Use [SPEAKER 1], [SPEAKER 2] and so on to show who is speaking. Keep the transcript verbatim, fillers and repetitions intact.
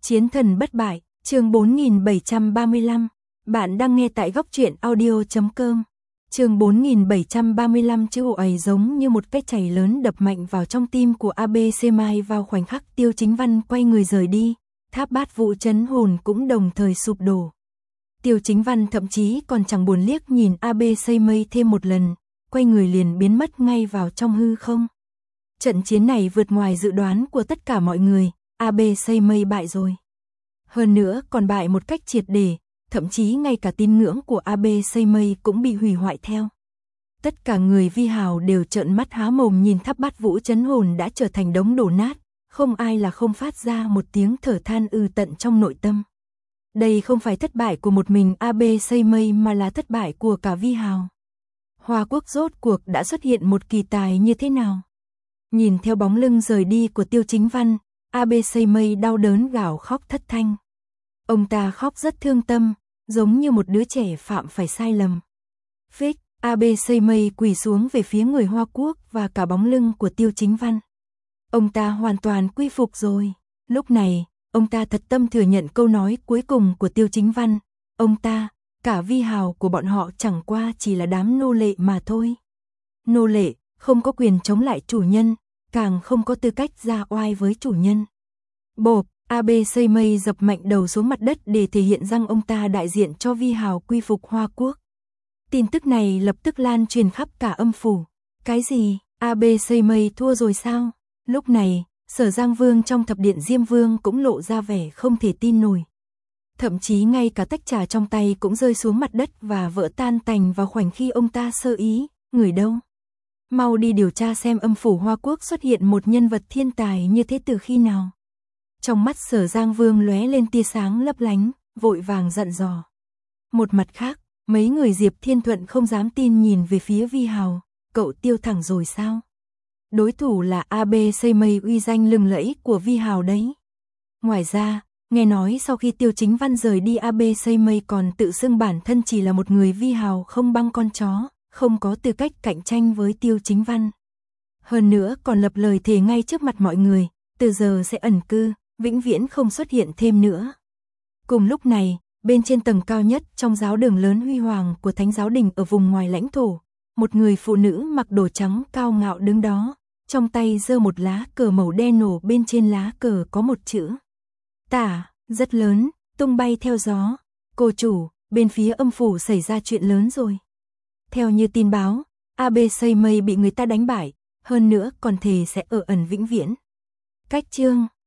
[SPEAKER 1] Chiến thần bất bại, chương bốn nghìn bảy trăm ba mươi lăm. Bạn đang nghe tại góc truyện audio chấm com. Chương bốn nghìn bảy trăm ba mươi lăm. Chữ ấy giống như một cái chày lớn đập mạnh vào trong tim của a bê xê Mai vào khoảnh khắc Tiêu Chính Văn quay người rời đi, tháp bát vũ trấn hồn cũng đồng thời sụp đổ. Tiêu Chính Văn thậm chí còn chẳng buồn liếc nhìn a bê xê Mai thêm một lần, quay người liền biến mất ngay vào trong hư không. Trận chiến này vượt ngoài dự đoán của tất cả mọi người, a bê xê Mai bại rồi. Hơn nữa còn bại một cách triệt để, thậm chí ngay cả tín ngưỡng của a bê xê Mai cũng bị hủy hoại theo. Tất cả người vi hào đều trợn mắt há mồm nhìn tháp bát vũ trấn hồn đã trở thành đống đổ nát, không ai là không phát ra một tiếng thở than ư tận trong nội tâm. Đây không phải thất bại của một mình a bê xê Mai mà là thất bại của cả vi hào. Hoa Quốc rốt cuộc đã xuất hiện một kỳ tài như thế nào? Nhìn theo bóng lưng rời đi của Tiêu Chính Văn, a bê xê Mai đau đớn gào khóc thất thanh. Ông ta khóc rất thương tâm, giống như một đứa trẻ phạm phải sai lầm. Phích, a bê xê Mai quỳ xuống về phía người Hoa Quốc và cả bóng lưng của Tiêu Chính Văn. Ông ta hoàn toàn quy phục rồi. Lúc này, ông ta thật tâm thừa nhận câu nói cuối cùng của Tiêu Chính Văn. Ông ta, cả vi hào của bọn họ chẳng qua chỉ là đám nô lệ mà thôi. Nô lệ, không có quyền chống lại chủ nhân, càng không có tư cách ra oai với chủ nhân. Bộp, a bê xê Mai dập mạnh đầu xuống mặt đất để thể hiện rằng ông ta đại diện cho vi hào quy phục Hoa Quốc. Tin tức này lập tức lan truyền khắp cả âm phủ. Cái gì, a bê xê Mai thua rồi sao? Lúc này, Sở Giang Vương trong thập điện Diêm Vương cũng lộ ra vẻ không thể tin nổi. Thậm chí ngay cả tách trà trong tay cũng rơi xuống mặt đất và vỡ tan tành vào khoảnh khi ông ta sơ ý. Người đâu? Mau đi điều tra xem âm phủ Hoa Quốc xuất hiện một nhân vật thiên tài như thế từ khi nào. Trong mắt Sở Giang Vương lóe lên tia sáng lấp lánh, vội vàng dặn dò. Một mặt khác, mấy người Diệp Thiên Thuận không dám tin nhìn về phía vi hào. Cậu Tiêu thẳng rồi sao? Đối thủ là a bê xê Mai uy danh lừng lẫy của vi hào đấy. Ngoài ra, nghe nói sau khi Tiêu Chính Văn rời đi a bê xê Mai còn tự xưng bản thân chỉ là một người vi hào không băng con chó, không có tư cách cạnh tranh với Tiêu Chính Văn. Hơn nữa còn lập lời thề ngay trước mặt mọi người, từ giờ sẽ ẩn cư, vĩnh viễn không xuất hiện thêm nữa. Cùng lúc này, bên trên tầng cao nhất trong giáo đường lớn huy hoàng của Thánh giáo đình ở vùng ngoài lãnh thổ, một người phụ nữ mặc đồ trắng cao ngạo đứng đó, trong tay giơ một lá cờ màu đen nổ, bên trên lá cờ có một chữ Tả, rất lớn, tung bay theo gió. Cô chủ, bên phía âm phủ xảy ra chuyện lớn rồi. Theo như tin báo, a bê xê Mai bị người ta đánh bại, hơn nữa còn thề sẽ ở ẩn vĩnh viễn. Cách chương